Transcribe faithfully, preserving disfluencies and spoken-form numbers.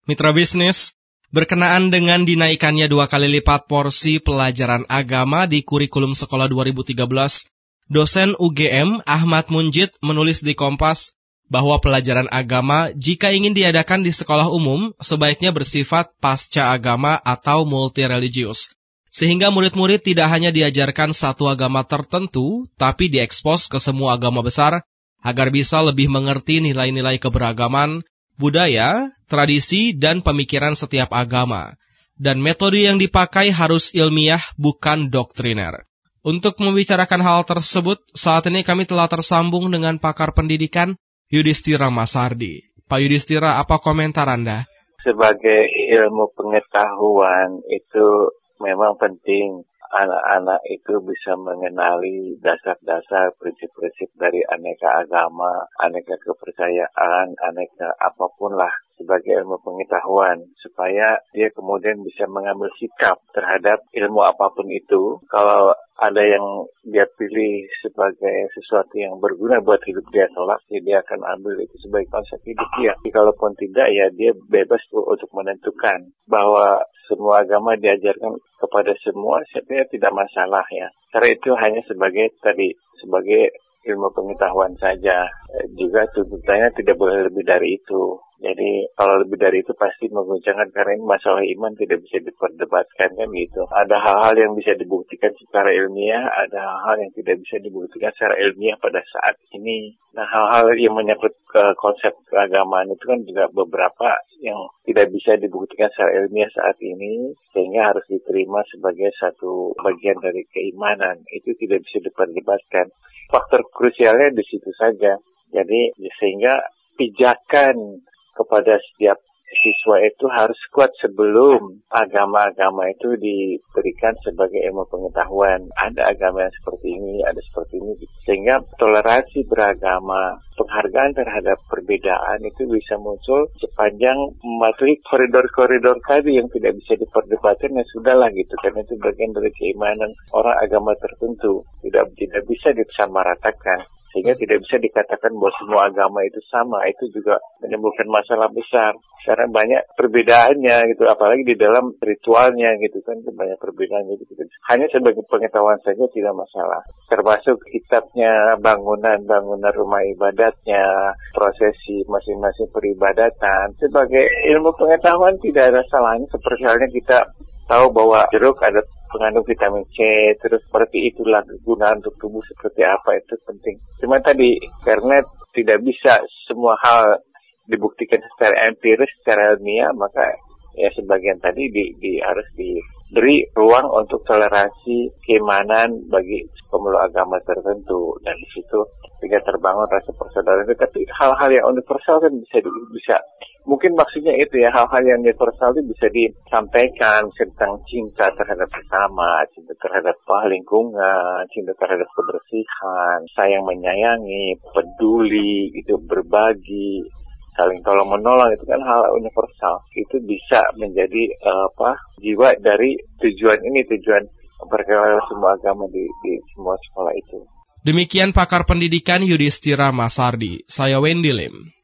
Mitra bisnis, berkenaan dengan dinaikannya dua kali lipat porsi pelajaran agama di kurikulum sekolah dua ribu tiga belas, dosen U G M Ahmad Munjid menulis di Kompas bahwa pelajaran agama jika ingin diadakan di sekolah umum sebaiknya bersifat pasca agama atau multireligius. Sehingga murid-murid tidak hanya diajarkan satu agama tertentu, tapi diekspos ke semua agama besar, agar bisa lebih mengerti nilai-nilai keberagaman, budaya, tradisi, dan pemikiran setiap agama. Dan metode yang dipakai harus ilmiah, bukan doktriner. Untuk membicarakan hal tersebut, saat ini kami telah tersambung dengan pakar pendidikan, Yudhistira Masardi. Pak Yudhistira, apa komentar Anda? Sebagai ilmu pengetahuan itu memang penting anak-anak itu bisa mengenali dasar-dasar prinsip-prinsip dari aneka agama, aneka kepercayaan, aneka apapun lah sebagai ilmu pengetahuan, supaya dia kemudian bisa mengambil sikap terhadap ilmu apapun itu. Kalau ada yang dia pilih sebagai sesuatu yang berguna buat hidup dia kelak, ya dia akan ambil itu sebagai konsep hidup dia. Tapi kalaupun tidak, ya dia bebas untuk menentukan bahwa semua agama diajarkan kepada semua, saya tidak masalah ya. Karena itu hanya sebagai tadi, sebagai ilmu pengetahuan saja. Juga tuntutannya tidak boleh lebih dari itu. Jadi kalau lebih dari itu pasti mengguncangkan, karena ini masalah iman tidak bisa diperdebatkan kan gitu. Ada hal-hal yang bisa dibuktikan secara ilmiah, ada hal-hal yang tidak bisa dibuktikan secara ilmiah pada saat ini. Nah, hal-hal yang menyangkut uh, konsep keagamaan itu kan juga beberapa yang tidak bisa dibuktikan secara ilmiah saat ini, sehingga harus diterima sebagai satu bagian dari keimanan. Itu tidak bisa diperdebatkan. Faktor krusialnya di situ saja. Jadi sehingga pijakan kepada setiap siswa itu harus kuat sebelum agama-agama itu diberikan sebagai ilmu pengetahuan. Ada agama yang seperti ini, ada seperti ini. Sehingga toleransi beragama, penghargaan terhadap perbedaan itu bisa muncul sepanjang mematuhi koridor-koridor tadi yang tidak bisa diperdebatkan, ya sudahlah gitu. Karena itu bagian dari keimanan orang agama tertentu. Tidak, tidak bisa disamaratakan. Sehingga tidak bisa dikatakan bahwa semua agama itu sama. Itu juga menimbulkan masalah besar. Karena banyak perbedaannya gitu. Apalagi di dalam ritualnya gitu kan. Banyak perbedaannya gitu. Hanya sebagai pengetahuan saja tidak masalah. Termasuk kitabnya, bangunan-bangunan rumah ibadatnya, prosesi masing-masing peribadatan. Sebagai ilmu pengetahuan tidak ada salahnya. Seperti halnya kita tahu bahwa jeruk ada mengandung vitamin C, terus seperti itulah kegunaan untuk tubuh seperti apa, itu penting. Cuma tadi, karena tidak bisa semua hal dibuktikan secara empiris, secara ilmiah, maka ya sebagian tadi di, di, harus diberi ruang untuk toleransi keimanan bagi pemeluk agama tertentu. Dan di situ sehingga terbangun rasa persaudaraan. Tapi hal-hal yang universal kan bisa bisa mungkin maksudnya itu ya, hal-hal yang universal itu bisa disampaikan tentang cinta terhadap sesama, cinta terhadap lingkungan, cinta terhadap kebersihan, sayang menyayangi, peduli, itu berbagi, saling tolong menolong, itu kan hal universal. Itu bisa menjadi uh, apa jiwa dari tujuan ini, tujuan berkenalan semua agama di, di semua sekolah itu. Demikian pakar pendidikan Yudhistira Masardi. Saya Wendy Lim.